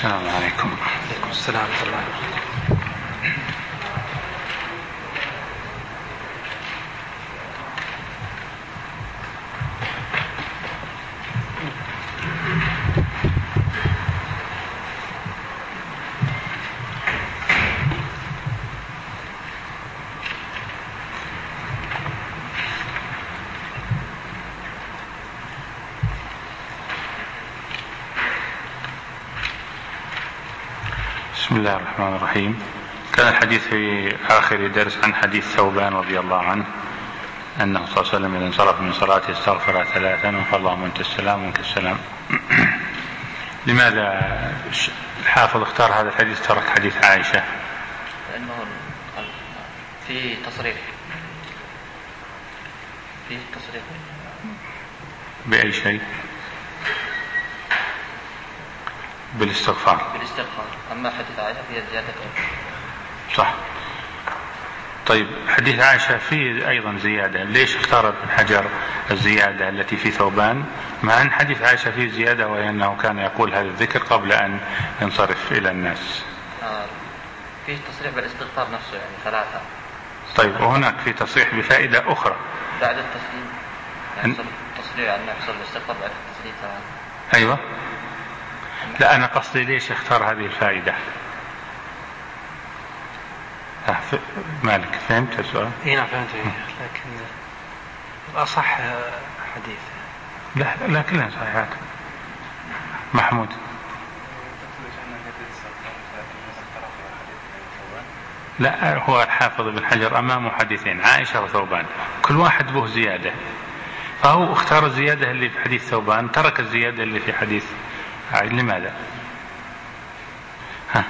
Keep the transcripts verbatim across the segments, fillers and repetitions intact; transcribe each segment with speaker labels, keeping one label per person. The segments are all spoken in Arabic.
Speaker 1: السلام عليكم.
Speaker 2: وعليكم السلام ورحمة الله.
Speaker 1: بسم الله الرحمن الرحيم. كان الحديث في آخر درس عن حديث ثوبان رضي الله عنه أنه صلى الله عليه وسلم إذا انصرف من صلاته استغفر ثلاثا وقال اللهم أنت السلام ومنك السلام. لماذا الحافظ اختار هذا الحديث ترك حديث عائشة؟
Speaker 3: لأنه في تصريح في تصريح
Speaker 1: بأي شيء؟ بالاستغفار.
Speaker 3: بالاستغفار. أما حديث عائشة فيها زيادة.
Speaker 1: صح. طيب حديث عائشة فيه أيضا زيادة، ليش اختار ابن حجر الزيادة التي في ثوبان مع أن حديث عائشة فيه زيادة وهي أنه كان يقول هذا الذكر قبل أن ينصرف إلى الناس؟
Speaker 3: آه فيه تصريح بالاستغفار نفسه يعني ثلاثة.
Speaker 1: طيب وهناك في تصريح بفائدة أخرى
Speaker 3: بعد التسليم يحصل تصريح أن يحصل الاستغفار بعد التسليم ثلاثة.
Speaker 1: أيوة. لا أنا قصدي ليش اختار هذه الفائدة؟ مالك فهمت السؤال؟
Speaker 2: اي نعم فهمت، لكن الأصح حديث.
Speaker 1: لا لا كلها صحيحات. محمود. لا هو الحافظ ابن حجر أمامه حديثين عائشة وثوبان كل واحد به زيادة، فهو اختار الزيادة اللي في حديث ثوبان ترك الزيادة اللي في حديث عائشة. لماذا؟ ها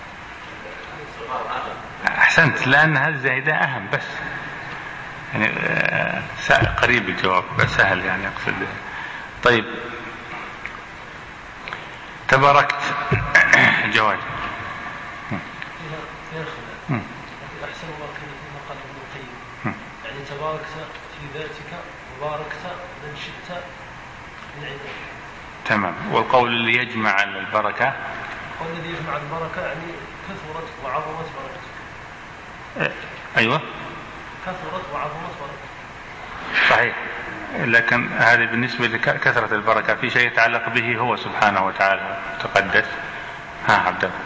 Speaker 1: أحسنت، لأن هذه الزائدة أهم بس يعني قريب الجواب بس سهل يعني أقصد. طيب تباركت جواد.
Speaker 4: أحسن الله كما قال ابن القيم يعني تباركت في ذاتك وباركت من شئت من عندك.
Speaker 1: تمام. والقول اللي يجمع البركة،
Speaker 4: القول الذي يجمع البركة يعني كثرت وعظمت بركته.
Speaker 1: أيوة
Speaker 4: كثرت وعظمت بركته.
Speaker 1: صحيح، لكن هذا بالنسبة لكثرة البركة في شيء يتعلق به هو سبحانه وتعالى تقدس. ها عبد الله.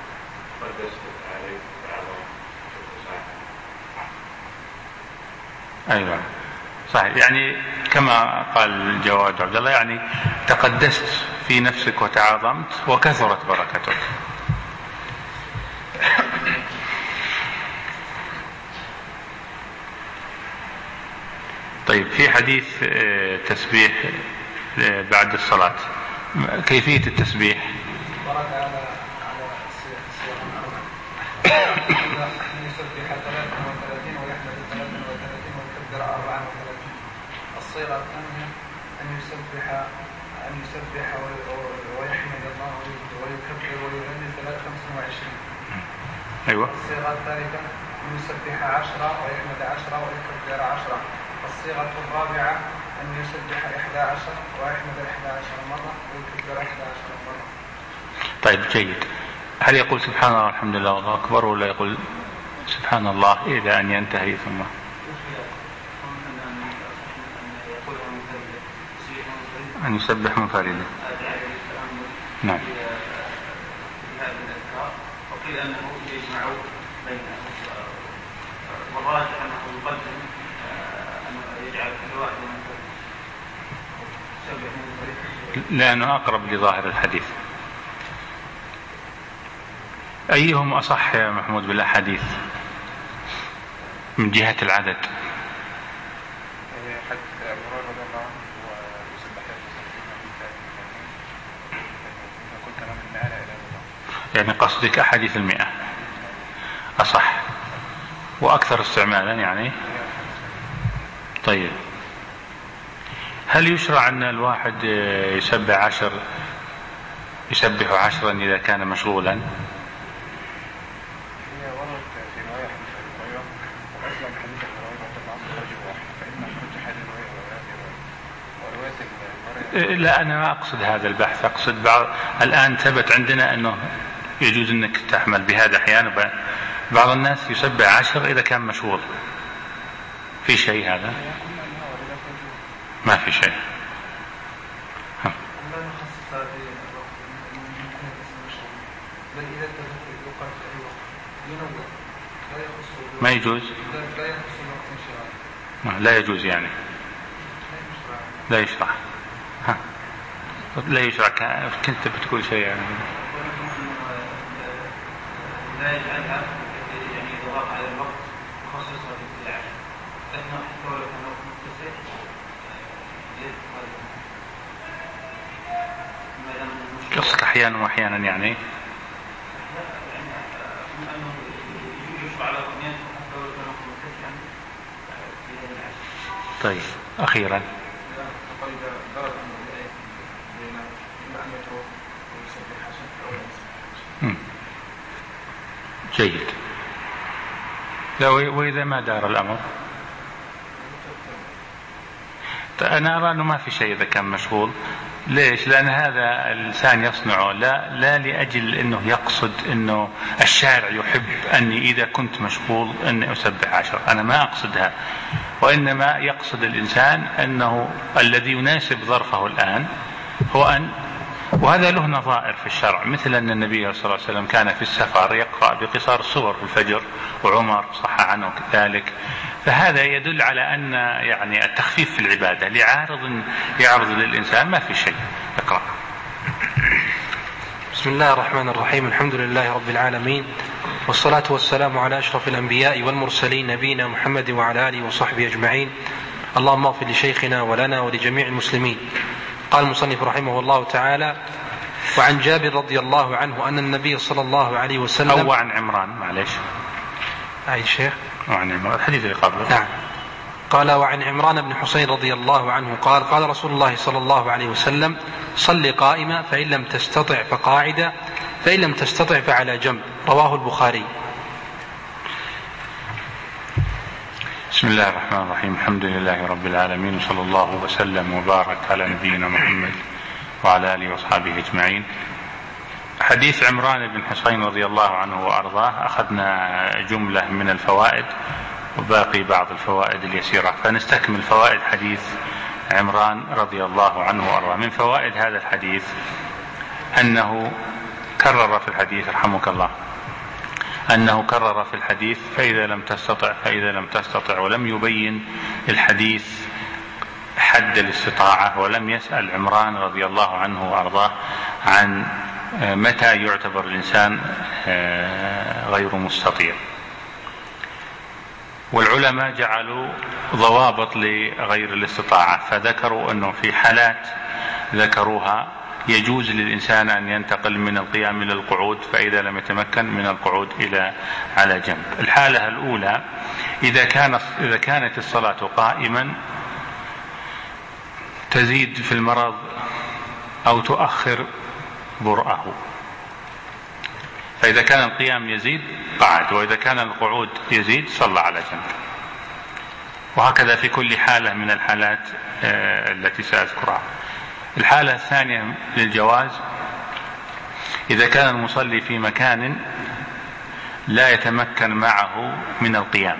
Speaker 1: أيوة صحيح، يعني كما قال جواد عبد الله يعني تقدست في نفسك وتعاظمت وكثرت بركتك. طيب في حديث تسبيح بعد الصلاة، كيفية التسبيح؟
Speaker 5: ورد على على الصيغ الأربع أن يسبح ثلاثا وثلاثين ويحمد ثلاثا وثلاثين ويكبر أربعا وثلاثين. الصيغة الثانية أن يسبح أن يسبح ويحمد الله ويكبر ويهلل ثلاث خمسة وعشرين.
Speaker 1: أيوة.
Speaker 5: الصيغة الثالثة أن يسبح عشرة ويحمد عشرة ويكبر عشرة. الصيغة الرابعة أن يسبح إحدى عشر ويحمد إحدى عشر مرة ويكبر إحدى عشر مرة.
Speaker 1: طيب جيد. هل يقول سبحان الله والحمد لله والله أكبر ولا يقول سبحان الله إلى أن ينتهي ثم أن يسبح منفردا؟ نعم.
Speaker 6: وقيل أنه يجمع بينهم والراجح أنه يقدم أنه يجعل كل واحد يسبح منفردا
Speaker 1: لأنه أقرب لظاهر الحديث. أيهم أصح يا محمود بالأحاديث من جهة العدد؟ يعني قصدك أحاديث المئة أصح وأكثر استعمالا يعني. طيب هل يشرع أن الواحد يسبح عشر يسبح عشرا إذا كان مشغولا؟ لا أنا ما أقصد هذا البحث، أقصد بعض الآن ثبت عندنا أنه يجوز أنك تحمل بهذا أحيانا. بعض الناس يسبح عشر إذا كان مشغول. في شيء هذا؟ ما في شيء. ما يجوز؟ لا يجوز يعني لا يشرع. ها. لا يشرع. كنت بتقول شيء يعني.
Speaker 6: لا يجعلها يعني ضغط على الوقت خصوصا في العشاء، لأنه حتى لو كان وقت متصل
Speaker 1: قصدك أحيانا وأحيانا يعني؟
Speaker 6: لا يعني أنه يشرع على الأغنيات حتى لو كان وقت متصل في هذا العشاء.
Speaker 1: طيب أخيرا جيد. لا وإذا ما دار الأمر أنا أرى أنه ما في شيء إذا كان مشغول. ليش؟ لأن هذا الإنسان يصنعه لا, لا لأجل أنه يقصد أنه الشارع يحب أني إذا كنت مشغول أني أسبح عشر. أنا ما أقصدها، وإنما يقصد الإنسان أنه الذي يناسب ظرفه الآن هو أن، وهذا له نظائر في الشرع، مثل أن النبي صلى الله عليه وسلم كان في السفر يقرأ بقصار السور في الفجر، وعمر صح عنه كذلك. فهذا يدل على أن يعني التخفيف في العبادة لعارض يعرض للإنسان ما في شيء. اقرأ.
Speaker 2: بسم الله الرحمن الرحيم. الحمد لله رب العالمين، والصلاة والسلام على أشرف الأنبياء والمرسلين نبينا محمد وعلى آله وصحبه أجمعين. اللهم اغفر لشيخنا ولنا ولجميع المسلمين. قال المصنف رحمه الله تعالى: وعن جابر رضي الله عنه أن النبي صلى الله عليه وسلم
Speaker 1: أو عن عمران معلش
Speaker 2: أي شيخ
Speaker 1: وعن عمران الحديث اللي قبله.
Speaker 2: نعم. قال: وعن عمران بن حسين رضي الله عنه قال: قال رسول الله صلى الله عليه وسلم: صل قائما فإن لم تستطع فقاعدا فإن لم تستطع فعلى جنب. رواه البخاري.
Speaker 1: بسم الله الرحمن الرحيم. الحمد لله رب العالمين، وصلى الله وسلم وبارك على نبينا محمد وعلى آله وأصحابه أجمعين. حديث عمران بن حسين رضي الله عنه وأرضاه أخذنا جملة من الفوائد وباقي بعض الفوائد اليسيرة، فنستكمل فوائد حديث عمران رضي الله عنه وأرضاه. من فوائد هذا الحديث أنه كرر في الحديث رحمك الله أنه كرر في الحديث فإذا لم تستطع فإذا لم تستطع، ولم يبين الحديث حد الاستطاعة، ولم يسأل عمران رضي الله عنه وأرضاه عن متى يعتبر الإنسان غير مستطيع. والعلماء جعلوا ضوابط لغير الاستطاعة، فذكروا أنه في حالات ذكروها يجوز للإنسان أن ينتقل من القيام إلى القعود، فإذا لم يتمكن من القعود إلى على جنب. الحالة الأولى إذا كان إذا كانت الصلاة قائما تزيد في المرض أو تؤخر برأه، فإذا كان القيام يزيد قعد، وإذا كان القعود يزيد صلى على جنب. وهكذا في كل حالة من الحالات التي سأذكرها. الحالة الثانية للجواز إذا كان المصلي في مكان لا يتمكن معه من القيام،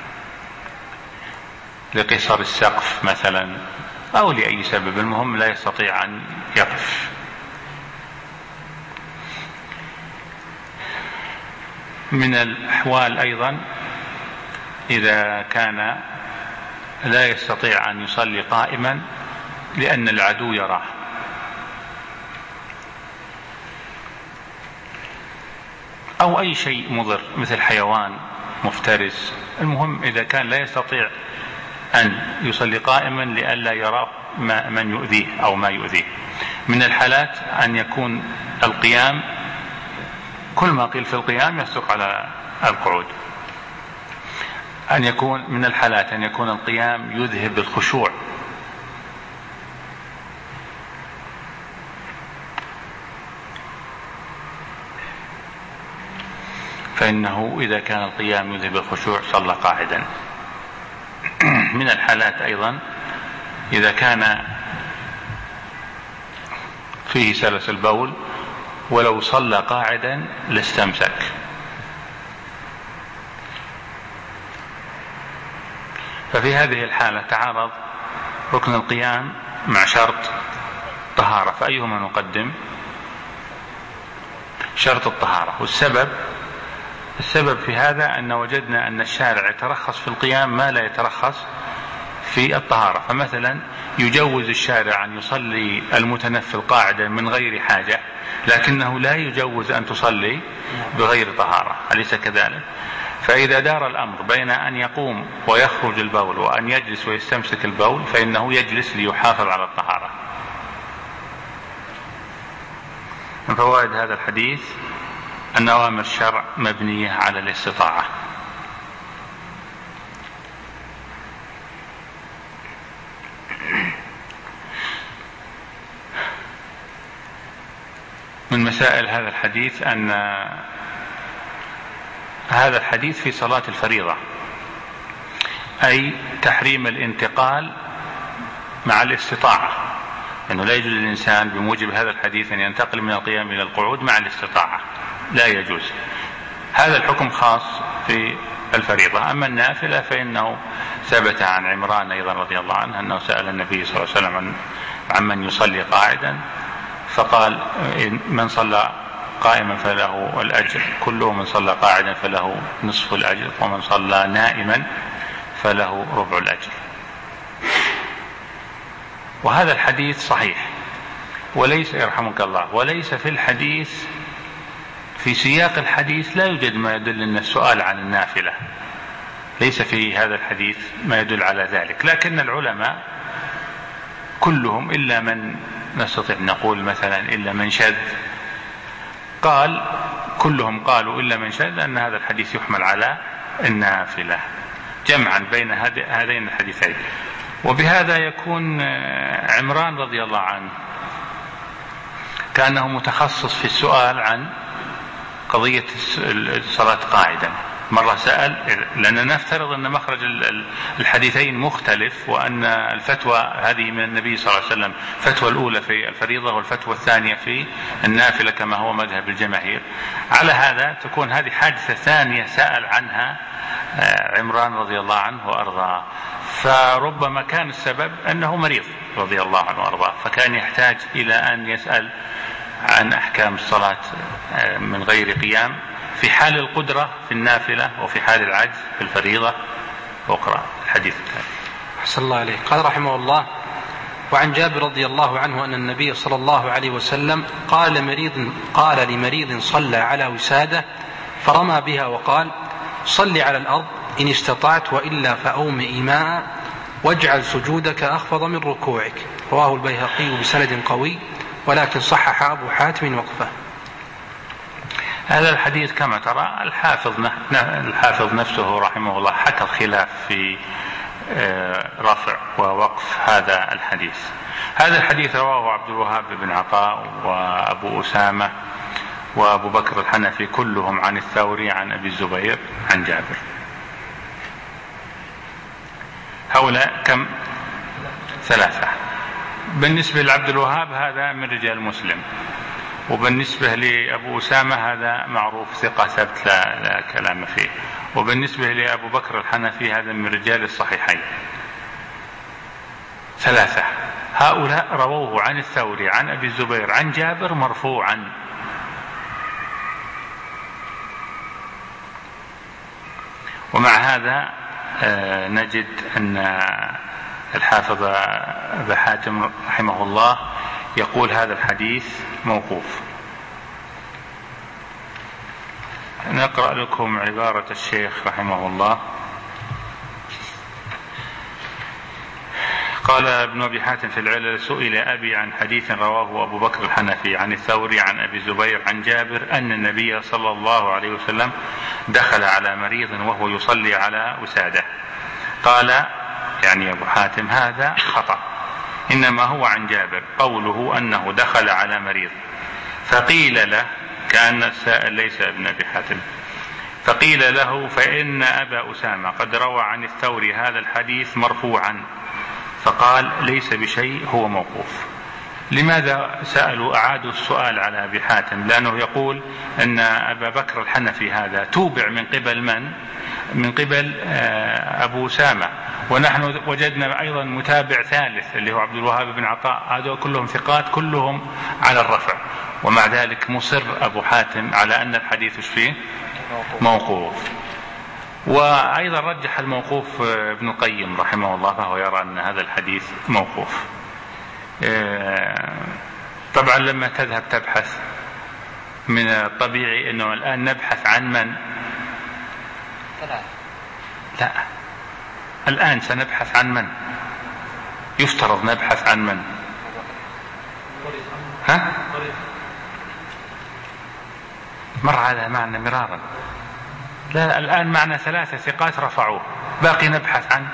Speaker 1: لقصر السقف مثلا أو لأي سبب، المهم لا يستطيع أن يقف. من الأحوال أيضا إذا كان لا يستطيع أن يصلي قائما لأن العدو يراه، أو أي شيء مضر مثل حيوان مفترس، المهم إذا كان لا يستطيع أن يصلي قائما لئلا يراه من يؤذيه أو ما يؤذيه. من الحالات أن يكون القيام كل ما قيل في القيام يصدق على القعود. أن يكون من الحالات أن يكون القيام يذهب الخشوع، فإنه إذا كان القيام يذهب الخشوع صلى قاعدا. من الحالات أيضا إذا كان فيه سلس البول، ولو صلى قاعدا لاستمسك. ففي هذه الحالة تعارض ركن القيام مع شرط طهارة، فأيهما نقدم؟ شرط الطهارة. والسبب السبب في هذا أن وجدنا أن الشارع يترخص في القيام ما لا يترخص في الطهارة. فمثلا يجوز الشارع أن يصلي المتنفل قاعدا من غير حاجة، لكنه لا يجوز أن تصلي بغير طهارة، أليس كذلك؟ فإذا دار الأمر بين أن يقوم ويخرج البول وأن يجلس ويستمسك البول، فإنه يجلس ليحافظ على الطهارة. من فوائد هذا الحديث أن أوامر الشرع مبنية على الاستطاعة. من مسائل هذا الحديث أن هذا الحديث في صلاة الفريضة، أي تحريم الانتقال مع الاستطاعة، أنه لا يجوز للإنسان بموجب هذا الحديث أن ينتقل من القيام إلى القعود مع الاستطاعة، لا يجوز. هذا الحكم خاص في الفريضة. أما النافلة فإنه ثبت عن عمران أيضا رضي الله عنه أنه سأل النبي صلى الله عليه وسلم عن من يصلي قاعدا، فقال من صلى قائما فله الأجر كله، من صلى قاعدا فله نصف الأجر، ومن صلى نائما فله ربع الأجر. وهذا الحديث صحيح، وليس يرحمك الله وليس في الحديث في سياق الحديث لا يوجد ما يدل أن السؤال عن النافلة، ليس في هذا الحديث ما يدل على ذلك. لكن العلماء كلهم إلا من نستطيع نقول مثلا إلا من شذ، قال كلهم قالوا إلا من شذ أن هذا الحديث يحمل على النافلة، جمعا بين هذين الحديثين. وبهذا يكون عمران رضي الله عنه كأنه متخصص في السؤال عن قضية الصلاة قاعدا. مرة سأل، لأننا نفترض أن مخرج الحديثين مختلف، وأن الفتوى هذه من النبي صلى الله عليه وسلم، الفتوى الأولى في الفريضة والفتوى الثانية في النافلة كما هو مذهب الجماهير. على هذا تكون هذه حادثة ثانية سأل عنها عمران رضي الله عنه وأرضاه، فربما كان السبب أنه مريض رضي الله عنه وأرضاه، فكان يحتاج إلى أن يسأل عن أحكام الصلاة من غير قيام في حال القدرة في النافلة وفي حال العجز في الفريضة. وقرأ الحديث الثاني.
Speaker 2: أحسن الله عليه. قال رحمه الله: وعن جابر رضي الله عنه أن النبي صلى الله عليه وسلم قال لمريض, قال لمريض صلى على وسادة فرمى بها وقال: صل على الأرض إن استطعت، وإلا فأومئ ماء واجعل سجودك أخفض من ركوعك. رواه البيهقي بسند قوي، ولكن صحح أبو حاتم وقفه.
Speaker 1: هذا الحديث كما ترى الحافظ الحافظ نفسه رحمه الله حكى الخلاف في رفع ووقف هذا الحديث. هذا الحديث رواه عبد الوهاب بن عطاء وأبو أسامة وأبو بكر الحنفي كلهم عن الثوري عن أبي الزبير عن جابر. هؤلاء كم؟ ثلاثة. بالنسبة لعبد الوهاب هذا من رجال مسلم، وبالنسبة لأبو أسامة هذا معروف ثقة ثبت لا, لا كلام فيه، وبالنسبة لأبو بكر الحنفي هذا من رجال الصحيحين. ثلاثة هؤلاء رووه عن الثوري عن أبي الزبير عن جابر مرفوعا. ومع هذا نجد أن الحافظ أبو حاتم رحمه الله يقول هذا الحديث موقوف. نقرأ لكم عبارة الشيخ رحمه الله. قال ابن أبي حاتم في العلل: سئل أبي عن حديث رواه أبو بكر الحنفي عن الثوري عن أبي زبير عن جابر أن النبي صلى الله عليه وسلم دخل على مريض وهو يصلي على وسادة. قال يعني أبو حاتم: هذا خطأ، إنما هو عن جابر قوله أنه دخل على مريض. فقيل له، كأن السائل ليس ابن أبي حاتم، فقيل له: فإن أبا أسامة قد روى عن الثوري هذا الحديث مرفوعا. فقال: ليس بشيء، هو موقوف. لماذا سألوا أعادوا السؤال على أبي حاتم؟ لأنه يقول أن أبا بكر الحنفي هذا توبع من قبل من؟ من قبل أبو أسامة، ونحن وجدنا أيضا متابع ثالث اللي هو عبد الوهاب بن عطاء، هذول كلهم ثقات كلهم على الرفع، ومع ذلك مصر أبو حاتم على أن الحديث فيه موقوف. وأيضا رجح الموقوف ابن القيم رحمه الله، فهو يرى أن هذا الحديث موقوف. طبعا لما تذهب تبحث من الطبيعي أنه الآن نبحث عن من؟ لا، الآن سنبحث عن من؟ يفترض نبحث عن من؟ ها؟ مر على معنى مرارا. لا، الآن معنا ثلاثة ثقات رفعوه، باقي نبحث عن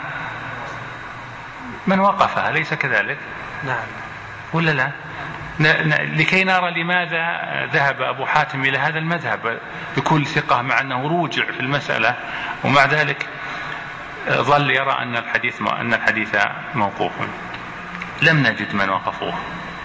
Speaker 1: من وقفها، أليس كذلك؟
Speaker 2: نعم
Speaker 1: ولا لا؟ لكي نرى لماذا ذهب أبو حاتم إلى هذا المذهب بكل ثقة مع أنه روجع في المسألة، ومع ذلك ظل يرى أن الحديث أن الحديث موقوف. لم نجد من وقفوه،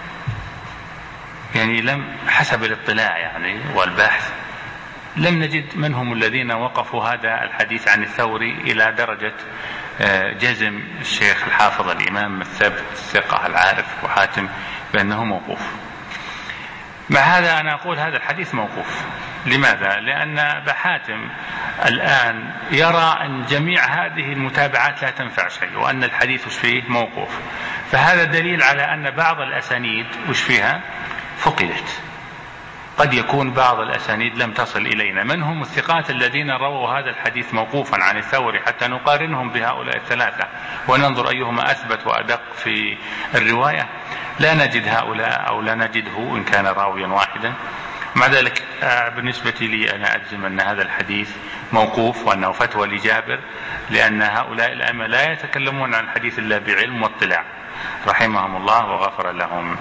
Speaker 1: يعني لم حسب الاطلاع يعني والبحث لم نجد من هم الذين وقفوا هذا الحديث عن الثوري إلى درجة جزم الشيخ الحافظ الإمام الثبت الثقة العارف أبو حاتم بأنه موقوف. مع هذا أنا أقول هذا الحديث موقوف. لماذا؟ لأن أبا حاتم الآن يرى أن جميع هذه المتابعات لا تنفع شيء، وأن الحديث فيه موقوف، فهذا دليل على أن بعض الأسانيد وش فيها فقدت. قد يكون بعض الأسانيد لم تصل إلينا. من هم الثقات الذين رووا هذا الحديث موقوفا عن الثوري حتى نقارنهم بهؤلاء الثلاثة وننظر أيهما أثبت وأدق في الرواية؟ لا نجد هؤلاء أو لا نجده إن كان راويا واحدا. مع ذلك بالنسبة لي أنا أجزم أن هذا الحديث موقوف وأنه فتوى لجابر، لأن هؤلاء الأئمة لا يتكلمون عن الحديث إلا بعلم واطلاع رحمهم الله وغفر لهم.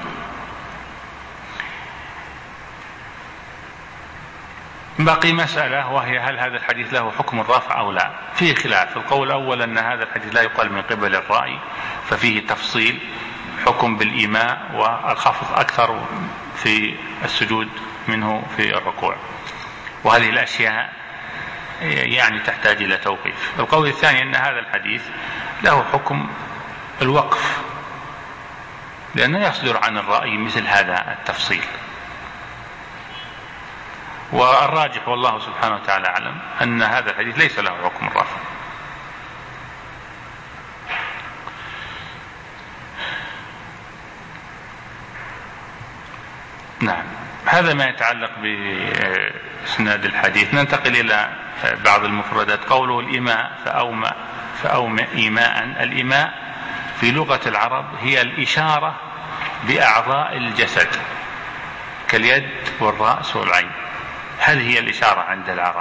Speaker 1: باقي مسألة وهي هل هذا الحديث له حكم الرفع أو لا؟ فيه خلاف. القول الأول أن هذا الحديث لا يقال من قبل الرأي، ففيه تفصيل حكم بالإيماء والخفض أكثر في السجود منه في الركوع، وهذه الأشياء يعني تحتاج إلى توقيف. القول الثاني أن هذا الحديث له حكم الوقف، لأنه يصدر عن الرأي مثل هذا التفصيل. والراجح والله سبحانه وتعالى أعلم أن هذا الحديث ليس له حكم الرفع. نعم، هذا ما يتعلق بإسناد الحديث. ننتقل إلى بعض المفردات. قوله الإيماء فأومأ فأومأ إيماء. الإيماء في لغة العرب هي الإشارة بأعضاء الجسد كاليد والرأس والعين، هذه هي الإشارة عند العرب.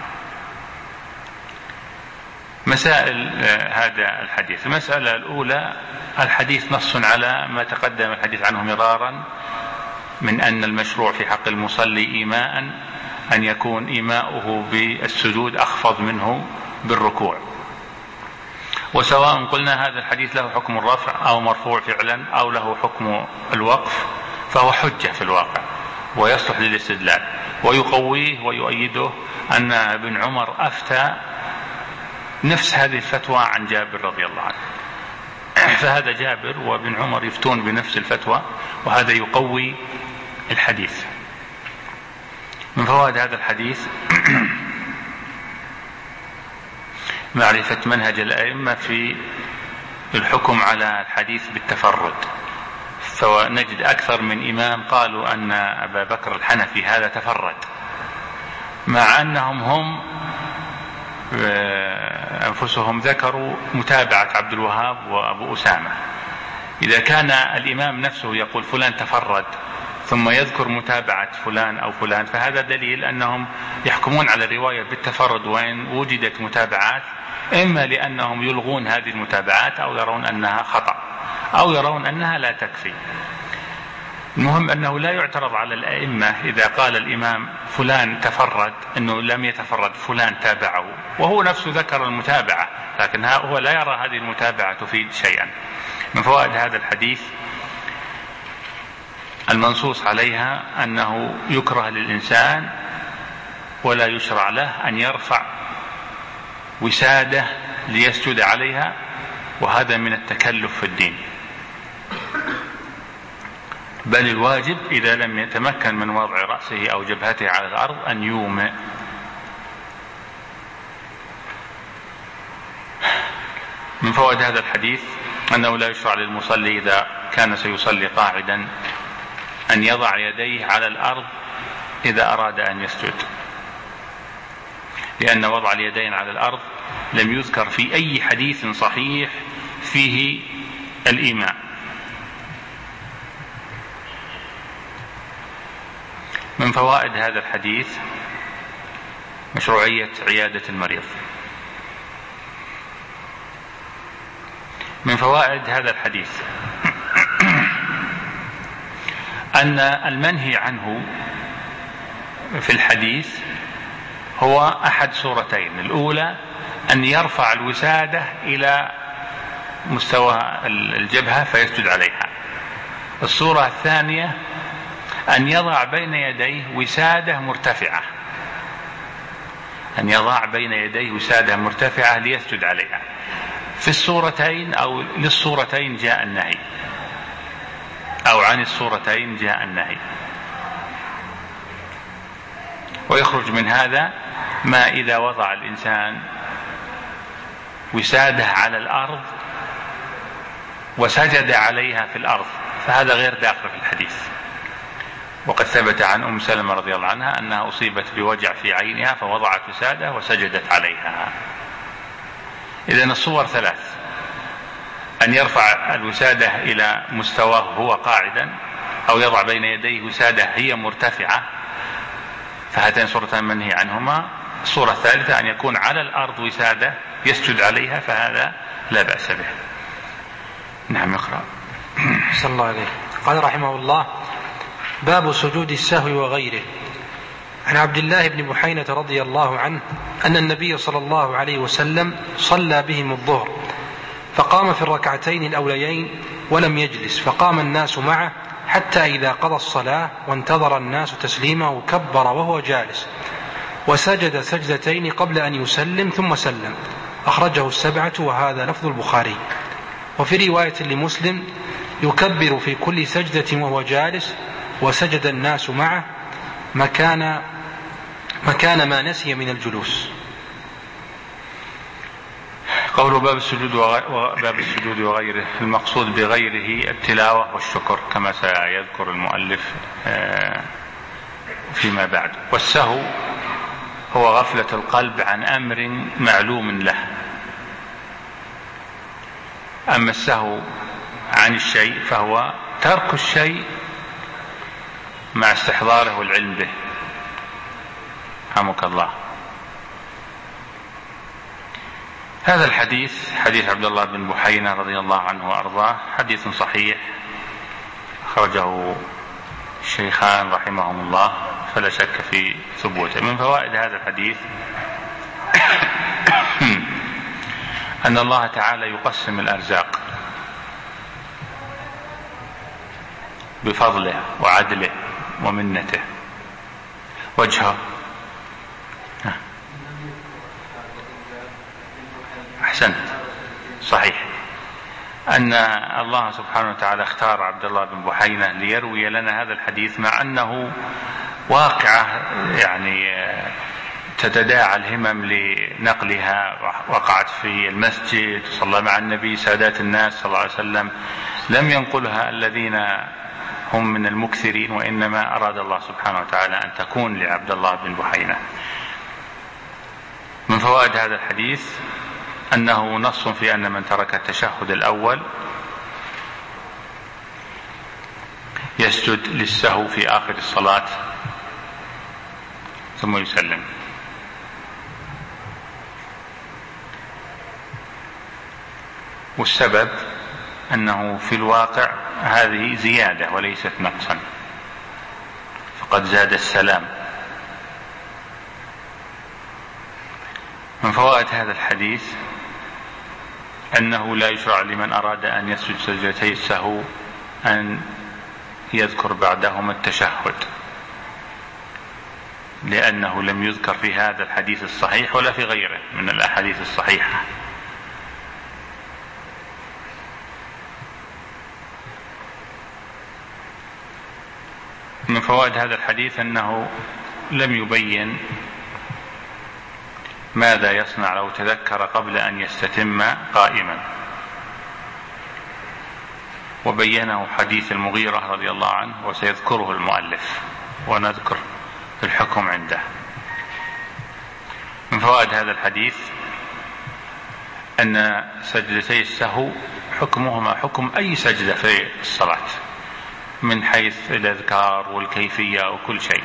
Speaker 1: مسائل هذا الحديث: المسألة الأولى، الحديث نص على ما تقدم الحديث عنه مرارا من أن المشروع في حق المصلي إيماء أن يكون إيماؤه بالسجود أخفض منه بالركوع. وسواء قلنا هذا الحديث له حكم الرفع أو مرفوع فعلا أو له حكم الوقف فهو حجة في الواقع ويصلح للاستدلال، ويقويه ويؤيده أن ابن عمر أفتى نفس هذه الفتوى عن جابر رضي الله عنه، فهذا جابر وابن عمر يفتون بنفس الفتوى، وهذا يقوي الحديث. من فوائد هذا الحديث معرفة منهج الأئمة في الحكم على الحديث بالتفرد، فنجد أكثر من إمام قالوا أن أبا بكر الحنفي هذا تفرد، مع أنهم هم أنفسهم ذكروا متابعة عبد الوهاب وأبو أسامة. إذا كان الإمام نفسه يقول فلان تفرد ثم يذكر متابعة فلان أو فلان، فهذا دليل أنهم يحكمون على الرواية بالتفرد وإن وجدت متابعات، إما لأنهم يلغون هذه المتابعات أو يرون أنها خطأ أو يرون أنها لا تكفي. المهم أنه لا يعترض على الأئمة إذا قال الإمام فلان تفرد أنه لم يتفرد فلان تابعه، وهو نفسه ذكر المتابعة، لكن هو لا يرى هذه المتابعة تفيد شيئا. من فوائد هذا الحديث المنصوص عليها أنه يكره للإنسان ولا يشرع له أن يرفع وسادة ليسجد عليها، وهذا من التكلف في الدين، بل الواجب إذا لم يتمكن من وضع رأسه أو جبهته على الأرض أن يومئ. من فوائد هذا الحديث أنه لا يشرع للمصلي إذا كان سيصلي قاعدا أن يضع يديه على الأرض إذا أراد أن يسجد، لأن وضع اليدين على الأرض لم يذكر في أي حديث صحيح فيه الإيماء. من فوائد هذا الحديث مشروعية عيادة المريض. من فوائد هذا الحديث أن المنهي عنه في الحديث هو أحد صورتين: الأولى أن يرفع الوسادة إلى مستوى الجبهة فيسجد عليها، الصورة الثانية أن يضع بين يديه وسادة مرتفعة، أن يضع بين يديه وسادة مرتفعة ليسجد عليها. في الصورتين أو للصورتين جاء النهي، أو عن الصورتين جاء النهي. ويخرج من هذا ما إذا وضع الإنسان وسادة على الأرض وسجد عليها في الأرض فهذا غير داخل في الحديث. وقد ثبت عن أم سلمة رضي الله عنها أنها أصيبت بوجع في عينها فوضعت وسادة وسجدت عليها. إذن الصور ثلاث: أن يرفع الوسادة إلى مستواه هو قاعدا، أو يضع بين يديه وسادة هي مرتفعة، فهاتين صورتان منهي عنهما. الصورة الثالثة أن يكون على الأرض وسادة يسجد عليها، فهذا لا بأس به. نعم، اقرأ.
Speaker 2: صلى الله عليه. قال رحمه الله: باب سجود السهو وغيره. عن عبد الله بن بحينة رضي الله عنه أن النبي صلى الله عليه وسلم صلى بهم الظهر فقام في الركعتين الأوليين ولم يجلس، فقام الناس معه حتى إذا قضى الصلاة وانتظر الناس تسليمه كبر وهو جالس، وسجد سجدتين قبل أن يسلم ثم سلم. أخرجه السبعة وهذا لفظ البخاري. وفي رواية لمسلم: يكبر في كل سجدة وهو جالس، وسجد الناس معه مكان مكان ما نسي من الجلوس.
Speaker 1: قول باب السجود وباب السجود وغيره، المقصود بغيره التلاوة والشكر كما سيذكر المؤلف فيما بعد. والسهو هو غفلة القلب عن أمر معلوم له. أما السهو عن الشيء فهو ترك الشيء مع استحضاره والعلم به. رحمك الله. هذا الحديث حديث عبد الله بن بحينة رضي الله عنه وأرضاه، حديث صحيح أخرجه الشيخان رحمهم الله، فلا شك في ثبوته. من فوائد هذا الحديث أن الله تعالى يقسم الأرزاق بفضله وعدله ومنته. وجهه أحسنت، صحيح، أن الله سبحانه وتعالى اختار عبد الله بن بحينة ليروي لنا هذا الحديث، مع أنه واقعة يعني تتداعى الهمم لنقلها، وقعت في المسجد، صلى مع النبي سادات الناس صلى الله عليه وسلم، لم ينقلها الذين هم من المكثرين، وإنما أراد الله سبحانه وتعالى أن تكون لعبد الله بن بحينة. من فوائد هذا الحديث أنه نص في أن من ترك التشهد الأول يسجد للسهو في آخر الصلاة ثم يسلم. والسبب أنه في الواقع هذه زيادة وليست نقصا، فقد زاد السلام. من فوائد هذا الحديث أنه لا يشرع لمن أراد أن يسجد سجدتي السهو أن يذكر بعدهما التشهد، لأنه لم يذكر في هذا الحديث الصحيح ولا في غيره من الأحاديث الصحيحة. من فوائد هذا الحديث أنه لم يبين ماذا يصنع لو تذكر قبل أن يستتم قائما، وبينه حديث المغيرة رضي الله عنه وسيذكره المؤلف ونذكر الحكم عنده. من فوائد هذا الحديث أن سجدتي السهو حكمهما حكم أي سجدة في الصلاة من حيث الأذكار والكيفية وكل شيء،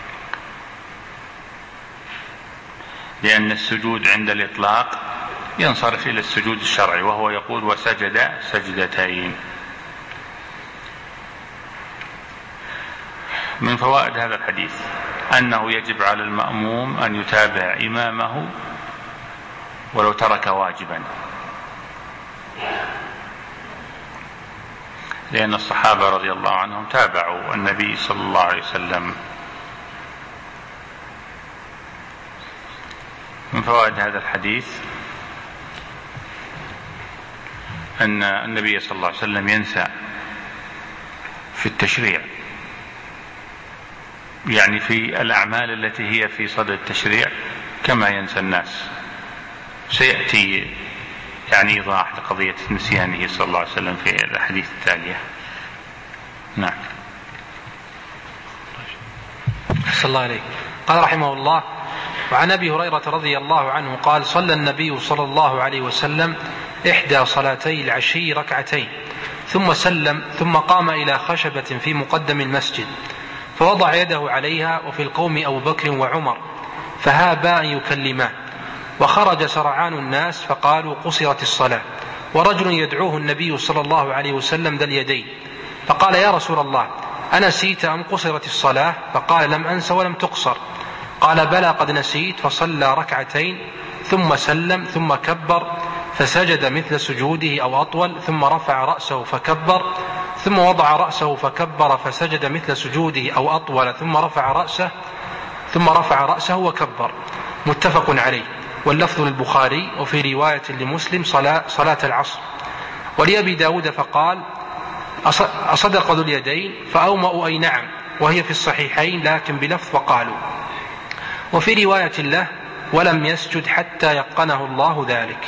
Speaker 1: لأن السجود عند الإطلاق ينصرف إلى السجود الشرعي، وهو يقول وسجد سجدتين. من فوائد هذا الحديث أنه يجب على المأموم أن يتابع إمامه ولو ترك واجبا، لأن الصحابة رضي الله عنهم تابعوا النبي صلى الله عليه وسلم. من فوائد هذا الحديث أن النبي صلى الله عليه وسلم ينسى في التشريع، يعني في الأعمال التي هي في صدد التشريع كما ينسى الناس. سيأتي يعني إيضاح لقضية نسيانه صلى الله عليه وسلم في الأحاديث التالية. نعم.
Speaker 2: صلى الله عليه. قال رحمه الله: وعن أبي هريرة رضي الله عنه قال: صلى النبي صلى الله عليه وسلم إحدى صلاتي العشي ركعتين ثم سلم، ثم قام إلى خشبة في مقدم المسجد فوضع يده عليها، وفي القوم أبو بكر وعمر فهابا أن يكلما، وخرج سرعان الناس فقالوا قصرت الصلاة، ورجل يدعوه النبي صلى الله عليه وسلم ذا اليدين، فقال: يا رسول الله، أنسيت أم قصرت الصلاة؟ فقال: لم أنس ولم تقصر. قال: بلى قد نسيت. فصلى ركعتين ثم سلم، ثم كبر فسجد مثل سجوده أو أطول، ثم رفع رأسه فكبر، ثم وضع رأسه فكبر فسجد مثل سجوده أو أطول، ثم رفع رأسه ثم رفع رأسه وكبر. متفق عليه، واللفظ للبخاري. وفي رواية لمسلم صلاة, صلاة العصر. ولأبي داود فقال: أصدق ذو اليدين؟ فأومأوا أي نعم، وهي في الصحيحين لكن بلفظ وقالوا. وفي رواية له: ولم يسجد حتى يقنه الله ذلك.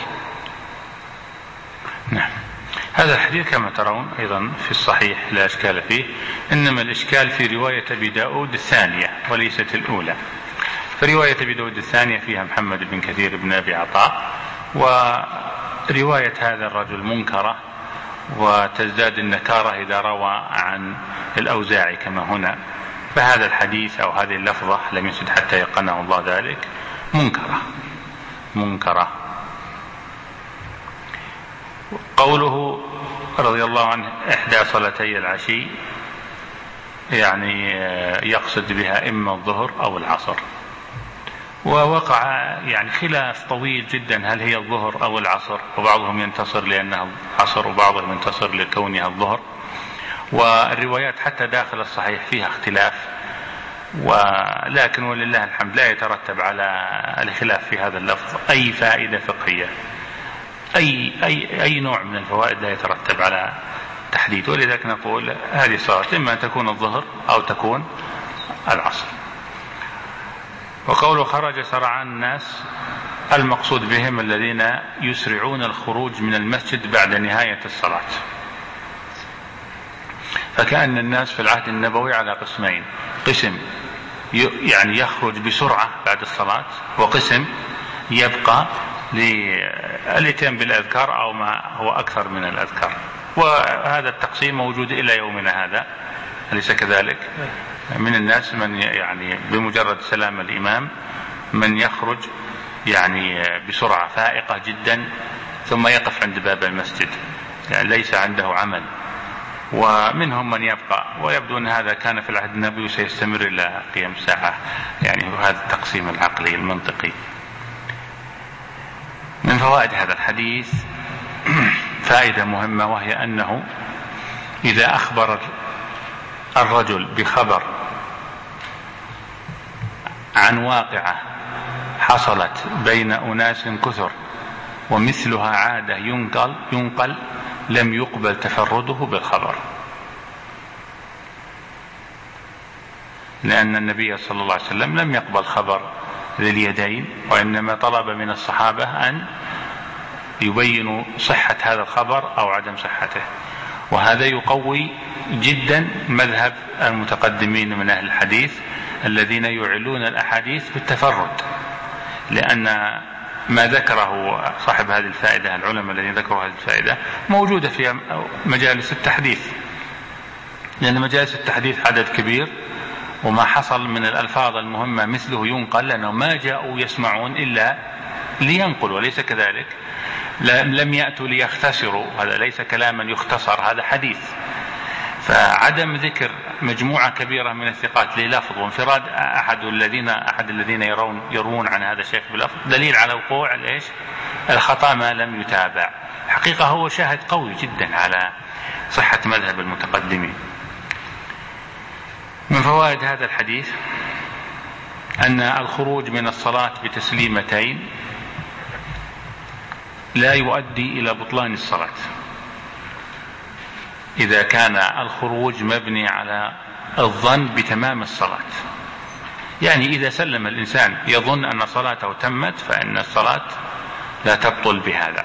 Speaker 1: نعم. هذا الحديث كما ترون أيضا في الصحيح لا إشكال فيه، إنما الإشكال في رواية أبي داود الثانية وليست الأولى. فرواية أبي داود الثانية فيها محمد بن كثير بن أبي عطاء، ورواية هذا الرجل منكرة، وتزداد النكارة إذا روى عن الأوزاعي كما هنا. فهذا الحديث أو هذه اللفظة لم يسد حتى يقنه الله ذلك منكرة منكرة. قوله رضي الله عنه إحدى صلاتي العشي، يعني يقصد بها إما الظهر أو العصر. ووقع يعني خلاف طويل جدا هل هي الظهر أو العصر، وبعضهم ينتصر لأنها العصر وبعضهم ينتصر لكونها الظهر. والروايات حتى داخل الصحيح فيها اختلاف، ولكن ولله الحمد لا يترتب على الخلاف في هذا اللفظ أي فائدة فقهية، أي, أي, أي نوع من الفوائد لا يترتب على تحديد. ولذلك نقول هذه الصلاة إما أن تكون الظهر أو تكون العصر. وقوله خرج سرعان الناس، المقصود بهم الذين يسرعون الخروج من المسجد بعد نهاية الصلاة. فكأن الناس في العهد النبوي على قسمين: قسم يعني يخرج بسرعة بعد الصلاة، وقسم يبقى للإتيان بالأذكار أو ما هو أكثر من الأذكار. وهذا التقسيم موجود إلى يومنا هذا، أليس كذلك؟ من الناس من يعني بمجرد سلام الإمام من يخرج يعني بسرعة فائقة جدا ثم يقف عند باب المسجد، يعني ليس عنده عمل. ومنهم من يبقى، ويبدو أن هذا كان في العهد النبوي وسيستمر إلى قيام الساعة، يعني هذا التقسيم العقلي المنطقي. من فوائد هذا الحديث فائدة مهمة، وهي أنه إذا أخبر الرجل بخبر عن واقعة حصلت بين أناس كثر ومثلها عادة ينقل, ينقل لم يقبل تفرده بالخبر، لأن النبي صلى الله عليه وسلم لم يقبل خبر ذي اليدين، وإنما طلب من الصحابة أن يبينوا صحة هذا الخبر أو عدم صحته. وهذا يقوي جدا مذهب المتقدمين من أهل الحديث الذين يعلون الأحاديث بالتفرد، لأن ما ذكره صاحب هذه الفائدة، العلماء الذين ذكروا هذه الفائدة موجودة في مجالس التحديث، لأن مجالس التحديث عدد كبير، وما حصل من الألفاظ المهمة مثله ينقل، لأنه ما جاءوا يسمعون إلا لينقلوا، وليس كذلك، لم يأتوا ليختصروا، هذا ليس كلاما يختصر، هذا حديث. فعدم ذكر مجموعة كبيرة من الثقات للفظ وانفراد أحد الذين أحد الذين يرون يروون عن هذا الشيخ بلفظ دليل على وقوع الايش الخطأ ما لم يتابع. حقيقة هو شاهد قوي جدا على صحة مذهب المتقدمين. من فوائد هذا الحديث أن الخروج من الصلاة بتسليمتين لا يؤدي إلى بطلان الصلاة إذا كان الخروج مبني على الظن بتمام الصلاة. يعني إذا سلم الإنسان يظن أن صلاته تمت فإن الصلاة لا تبطل بهذا.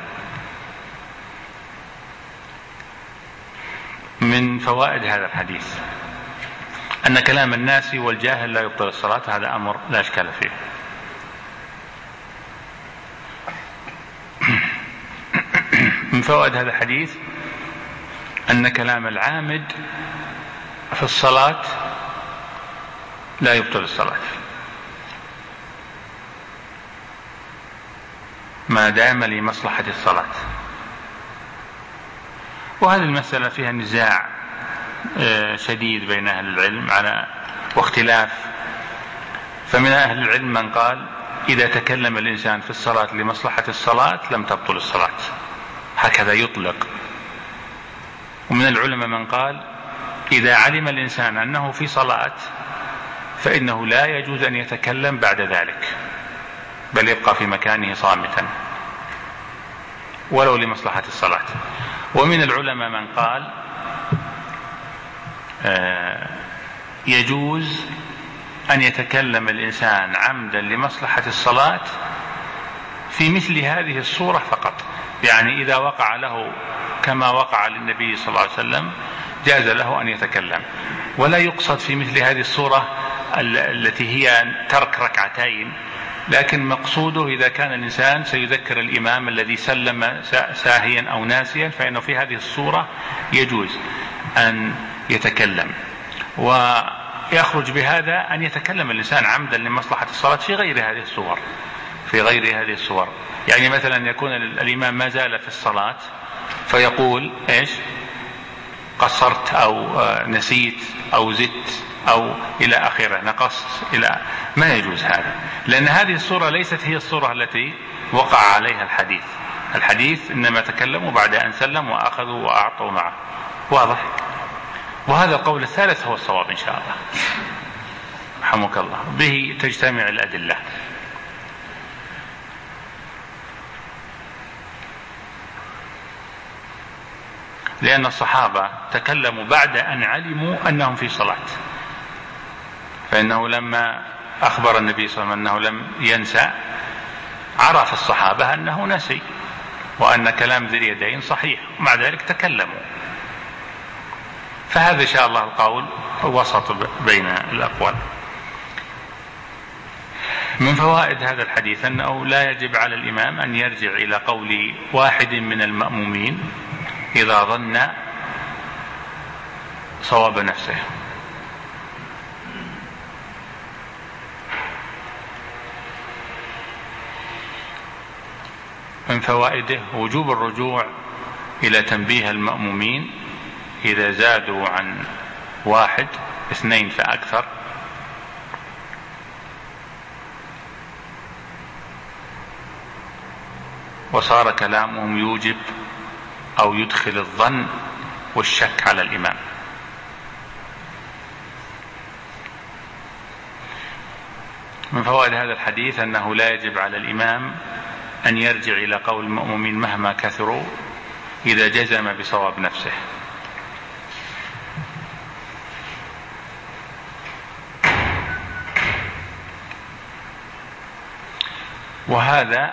Speaker 1: من فوائد هذا الحديث أن كلام الناس والجاهل لا يبطل الصلاة، هذا أمر لا إشكال فيه. من فوائد هذا الحديث أن كلام العامد في الصلاة لا يبطل الصلاة ما دام لمصلحة الصلاة. وهذه المسألة فيها نزاع شديد بين أهل العلم على واختلاف. فمن أهل العلم من قال إذا تكلم الإنسان في الصلاة لمصلحة الصلاة لم تبطل الصلاة، هكذا يطلق. ومن العلماء من قال إذا علم الإنسان أنه في صلاة فإنه لا يجوز أن يتكلم بعد ذلك، بل يبقى في مكانه صامتا ولو لمصلحة الصلاة. ومن العلماء من قال آه يجوز أن يتكلم الإنسان عمدا لمصلحة الصلاة في مثل هذه الصورة فقط، يعني إذا وقع له كما وقع للنبي صلى الله عليه وسلم جاز له أن يتكلم، ولا يقصد في مثل هذه الصورة التي هي ترك ركعتين، لكن مقصوده إذا كان الإنسان سيذكر الإمام الذي سلم ساهيا أو ناسيا فإنه في هذه الصورة يجوز أن يتكلم. ويخرج بهذا أن يتكلم الإنسان عمدا لمصلحة الصلاة في غير هذه الصور في غير هذه الصور يعني مثلا يكون الإمام ما زال في الصلاة فيقول إيش قصرت أو نسيت أو زدت أو إلى آخره، نقصت إلى، ما يجوز هذا، لأن هذه الصورة ليست هي الصورة التي وقع عليها الحديث. الحديث إنما تكلموا بعد أن سلم وأخذوا وأعطوا معه. واضح؟ وهذا القول الثالث هو الصواب إن شاء الله، رحمك الله، به تجتمع الأدلة. لأن الصحابة تكلموا بعد أن علموا أنهم في صلاة، فإنه لما أخبر النبي صلى الله عليه وسلم أنه لم ينسى عرف الصحابة أنه نسي وأن كلام ذي اليدين صحيح، مع ذلك تكلموا. فهذا إن شاء الله القول وسط بين الأقوال. من فوائد هذا الحديث أنه لا يجب على الإمام أن يرجع إلى قول واحد من المأمومين إذا ظن صواب نفسه. من فوائده وجوب الرجوع إلى تنبيه المأمومين إذا زادوا عن واحد اثنين فأكثر، وصار كلامهم يوجب أو يدخل الظن والشك على الإمام. من فوائد هذا الحديث أنه لا يجب على الإمام أن يرجع إلى قول المأمومين مهما كثروا إذا جزم بصواب نفسه. وهذا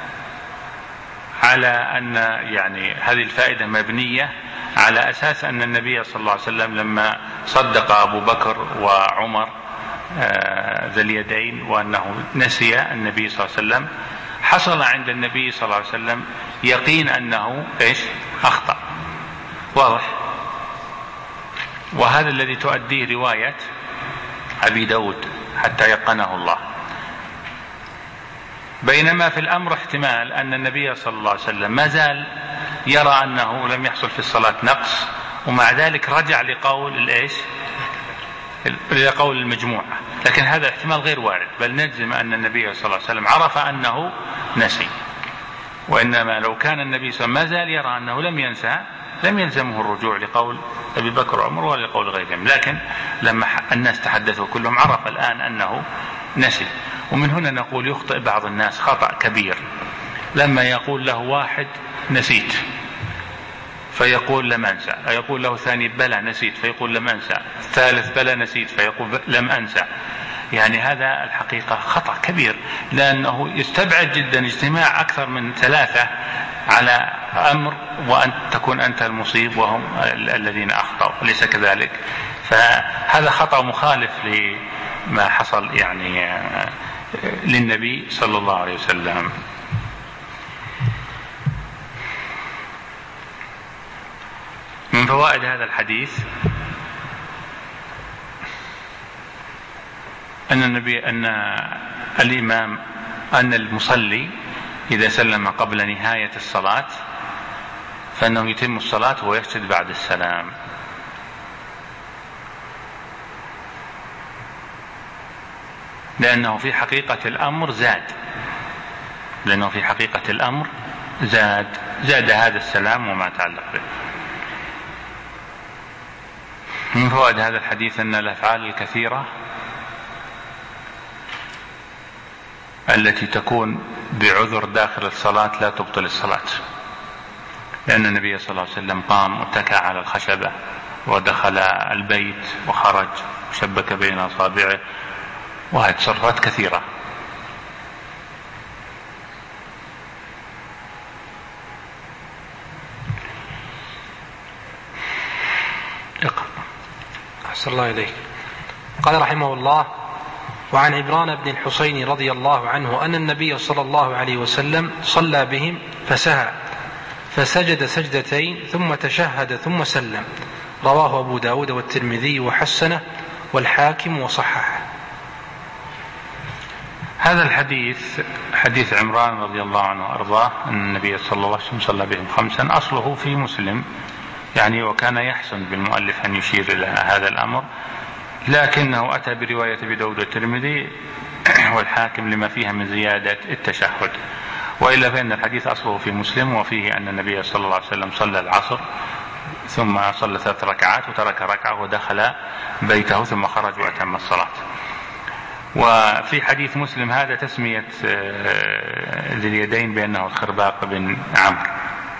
Speaker 1: على أن يعني هذه الفائدة مبنية على أساس أن النبي صلى الله عليه وسلم لما صدق أبو بكر وعمر ذا اليدين وأنه نسي النبي صلى الله عليه وسلم، حصل عند النبي صلى الله عليه وسلم يقين أنه إيش أخطأ، واضح. وهذا الذي تؤديه رواية أبي داود حتى يقنه الله. بينما في الأمر احتمال أن النبي صلى الله عليه وسلم ما زال يرى أنه لم يحصل في الصلاة نقص، ومع ذلك رجع لقول الإيش لقول المجموعة، لكن هذا احتمال غير وارد، بل نجزم أن النبي صلى الله عليه وسلم عرف أنه نسي. وإنما لو كان النبي صلى الله عليه وسلم ما زال يرى أنه لم ينسى لم يلزمه الرجوع لقول أبي بكر وعمر ولا لقول غيرهم، لكن لما الناس تحدثوا كلهم عرف الآن أنه نسي. ومن هنا نقول يخطئ بعض الناس خطأ كبير لما يقول له واحد نسيت فيقول لم أنسى، يقول له ثاني بلى نسيت فيقول لم أنسى، الثالث بلى نسيت فيقول لم أنسى. يعني هذا الحقيقة خطأ كبير، لأنه يستبعد جدا اجتماع أكثر من ثلاثة على أمر وأن تكون أنت المصيب وهم الذين أخطأوا، ليس كذلك. فهذا خطأ مخالف لما حصل يعني للنبي صلى الله عليه وسلم. من فوائد هذا الحديث أن النبي أن الإمام أن المصلي إذا سلم قبل نهاية الصلاة فإنه يتم الصلاة ويسجد بعد السلام. لأنه في حقيقة الأمر زاد لأنه في حقيقة الأمر زاد زاد هذا السلام وما تعلق به. من فوائد هذا الحديث أن الأفعال الكثيرة التي تكون بعذر داخل الصلاة لا تبطل الصلاة، لأن النبي صلى الله عليه وسلم قام واتكى على الخشبة ودخل البيت وخرج وشبك بين أصابعه، وهذه تصرفات كثيرة.
Speaker 2: أحسن الله إليك. قال رحمه الله: وعن عمران بن الحسين رضي الله عنه أن النبي صلى الله عليه وسلم صلى بهم فسهى فسجد سجدتين ثم تشهد ثم سلم. رواه أبو داود والترمذي وحسنه والحاكم وصححه.
Speaker 1: هذا الحديث حديث عمران رضي الله عنه وأرضاه أن النبي صلى الله عليه وسلم صلى بهم خمسا، أصله في مسلم يعني، وكان يحسن بالمؤلف أن يشير إلى هذا الأمر، لكنه أتى برواية أبي داود والترمذي والحاكم لما فيها من زيادة التشهد. وإلا فإن الحديث أصله في مسلم، وفيه أن النبي صلى الله عليه وسلم صلى العصر ثم صلى ثلاث ركعات وترك ركعة ودخل بيته ثم خرج وأتم الصلاة. وفي حديث مسلم هذا تسمية ذي اليدين بأنه الخرباق بن عمرو.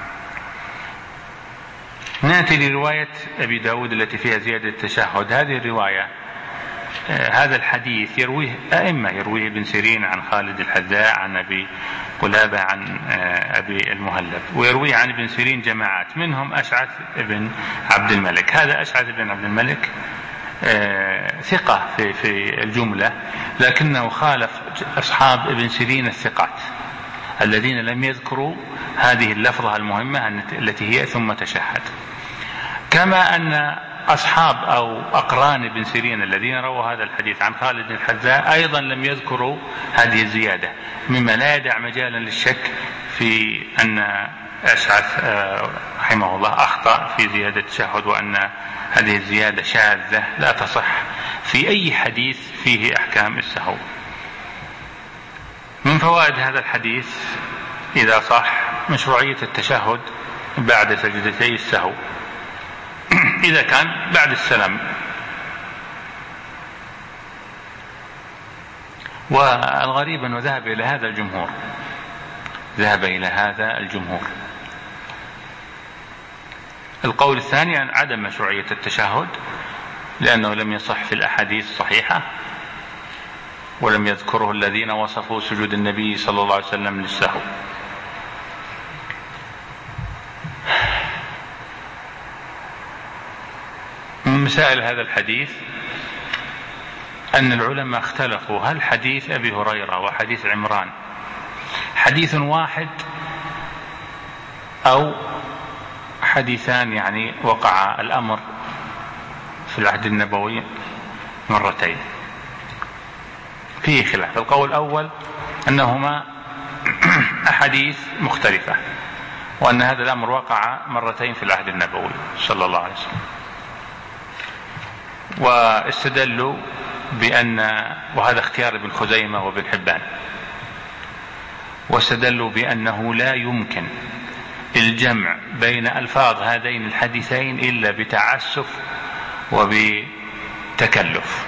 Speaker 1: نأتي لرواية أبي داود التي فيها زيادة التشهد. هذه الرواية هذا الحديث يرويه أئمة، يرويه ابن سيرين عن خالد الحذاء عن أبي قلابة عن أبي المهلب، ويرويه عن ابن سيرين جماعات منهم أشعث بن عبد الملك. هذا أشعث بن عبد الملك ثقة في في الجملة، لكنه خالف أصحاب ابن سيرين الثقات الذين لم يذكروا هذه اللفظة المهمة التي هي ثم تشهد. كما أن أصحاب أو أقران ابن سيرين الذين رووا هذا الحديث عن خالد الحذاء أيضا لم يذكروا هذه الزيادة، مما لا يدع مجالا للشك في أن أشعث رحمه الله أخطأ في زيادة التشهد، وأن هذه الزيادة شاذة لا تصح في أي حديث فيه أحكام السهو. من فوائد هذا الحديث إذا صح مشروعية التشهد بعد سجدتي السهو إذا كان بعد السلام. والغريب أنه ذهب إلى هذا الجمهور ذهب إلى هذا الجمهور. القول الثاني عن عدم مشروعية التشهد، لأنه لم يصح في الأحاديث الصحيحة، ولم يذكره الذين وصفوا سجود النبي صلى الله عليه وسلم للسهو. من مسائل هذا الحديث أن العلماء اختلفوا هل حديث أبي هريرة وحديث عمران حديث واحد أو حديثان، يعني وقع الأمر في العهد النبوي مرتين. فيه خلاف. القول الأول أنهما أحاديث مختلفة، وأن هذا الأمر وقع مرتين في العهد النبوي صلى الله عليه وسلم. واستدلوا بأن، وهذا اختيار ابن خزيمة وابن حبان، واستدلوا بأنه لا يمكن الجمع بين ألفاظ هذين الحديثين إلا بتعسف وبتكلف.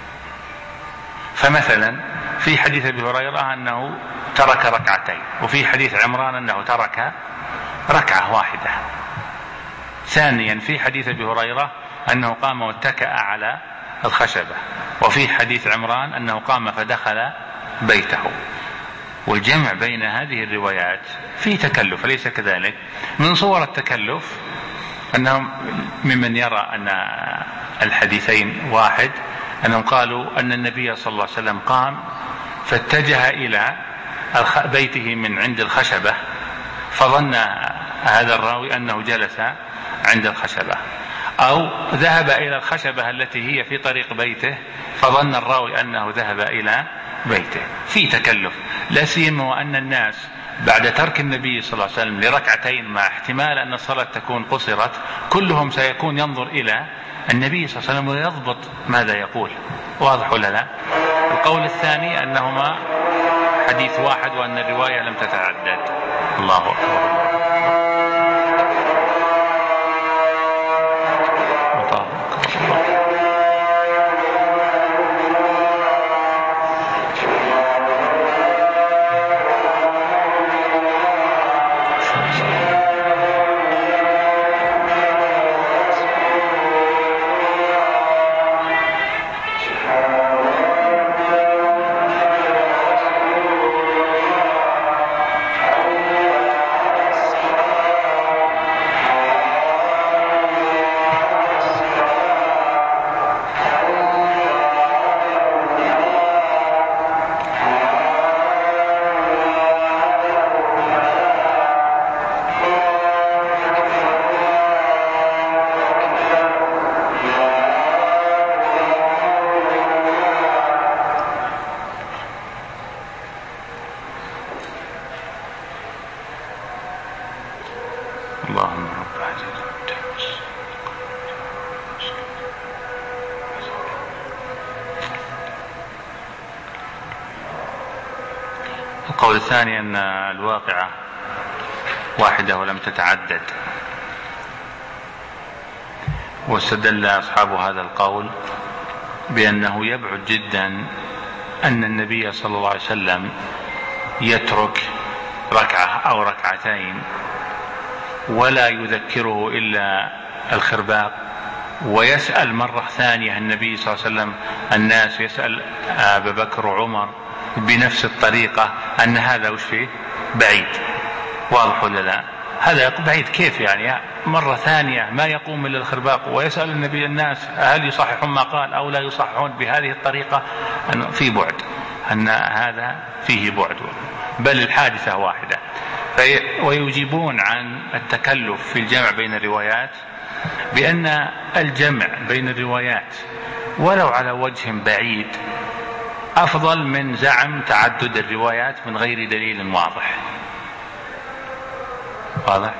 Speaker 1: فمثلا في حديث أبي هريرة أنه ترك ركعتين، وفي حديث عمران أنه ترك ركعة واحدة. ثانيا في حديث أبي هريرة أنه قام واتكأ على الخشبة، وفي حديث عمران أنه قام فدخل بيته. والجمع بين هذه الروايات في تكلف، أليس كذلك؟ من صور التكلف أنهم ممن يرى أن الحديثين واحد، أنهم قالوا أن النبي صلى الله عليه وسلم قام فاتجه إلى بيته من عند الخشبة، فظن هذا الراوي أنه جلس عند الخشبة، أو ذهب إلى الخشبة التي هي في طريق بيته فظن الراوي أنه ذهب إلى بيته. في تكلف، لا سيما وأن الناس بعد ترك النبي صلى الله عليه وسلم لركعتين مع احتمال أن الصلاة تكون قصرت، كلهم سيكون ينظر إلى النبي صلى الله عليه وسلم ويضبط ماذا يقول. واضح ولا لا؟ القول الثاني أنهما حديث واحد وأن الرواية لم تتعدد. الله أكبر. القول الثاني أن الواقعة واحدة ولم تتعدد، واستدل أصحاب هذا القول بأنه يبعد جدا أن النبي صلى الله عليه وسلم يترك ركعة أو ركعتين ولا يذكره إلا الخرباق، ويسأل مرة ثانية النبي صلى الله عليه وسلم الناس، يسأل أبا بكر وعمر بنفس الطريقة، أن هذا وش فيه بعيد. واضح ولا لا؟ هذا بعيد كيف يعني؟ مرة ثانية ما يقوم إلا الخرباق ويسأل النبي الناس هل يصححون ما قال أو لا يصححون بهذه الطريقة، أن في بعد، أن هذا فيه بعد، بل الحادثة واحدة. ويجيبون عن التكلف في الجمع بين الروايات بأن الجمع بين الروايات ولو على وجه بعيد أفضل من زعم تعدد الروايات من غير دليل واضح. واضح؟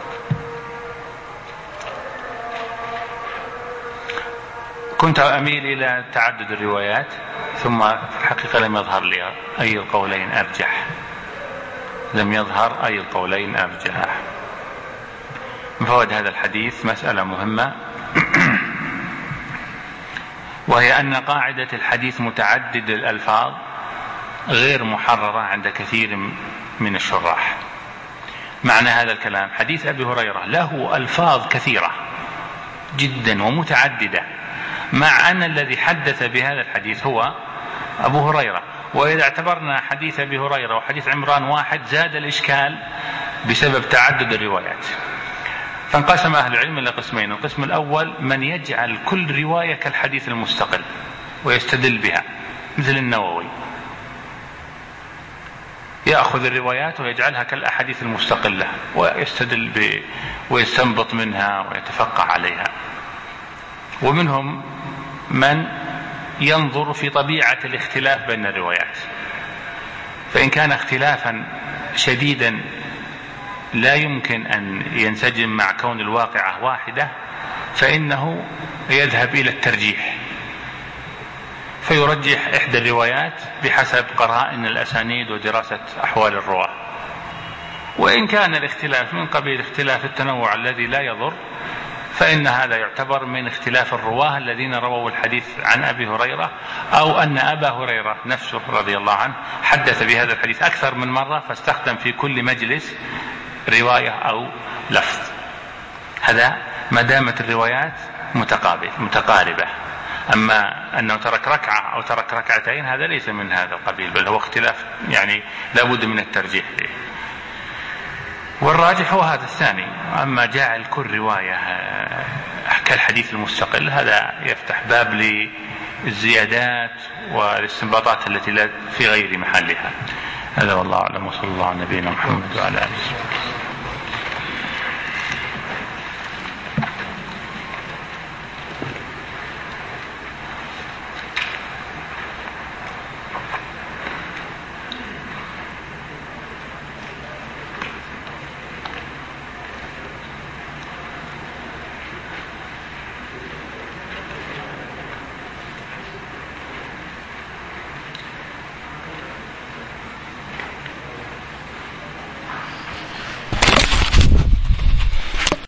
Speaker 1: كنت أميل إلى تعدد الروايات، ثم في الحقيقة لم يظهر لي أي القولين أرجح، لم يظهر أي القولين أرجح. من فوائد هذا الحديث مسألة مهمة، وهي أن قاعدة الحديث متعدد الألفاظ غير محررة عند كثير من الشراح. معنى هذا الكلام حديث أبي هريرة له ألفاظ كثيرة جدا ومتعددة، مع أن الذي حدث بهذا الحديث هو أبو هريرة. وإذا اعتبرنا حديث أبي هريرة وحديث عمران واحد زاد الإشكال بسبب تعدد الروايات. فانقسم أهل العلم إلى قسمين: القسم الأول من يجعل كل رواية كالحديث المستقل ويستدل بها، مثل النووي يأخذ الروايات ويجعلها كالأحاديث المستقلة ويستدل ب... ويستنبط منها ويتفقه عليها. ومنهم من ينظر في طبيعة الاختلاف بين الروايات، فإن كان اختلافا شديدا لا يمكن أن ينسجم مع كون الواقعة واحدة فإنه يذهب إلى الترجيح، فيرجح إحدى الروايات بحسب قرائن الأسانيد ودراسة أحوال الرواة. وإن كان الاختلاف من قبيل اختلاف التنوع الذي لا يضر فإن هذا يعتبر من اختلاف الرواه الذين رووا الحديث عن أبي هريرة، أو أن أبا هريرة نفسه رضي الله عنه حدث بهذا الحديث أكثر من مرة فاستخدم في كل مجلس رواية أو لفظ. هذا ما دامت الروايات متقاربة. أما أنه ترك ركعة أو ترك ركعتين هذا ليس من هذا القبيل، بل هو اختلاف يعني لابد من الترجيح فيه. والراجح هو هذا الثاني. أما جعل كل رواية كالحديث المستقل هذا يفتح باب للزيادات والاستنباطات التي لا في غير محلها. هذا والله أعلم، وصلى الله على نبينا محمد وعلى آله وسلم.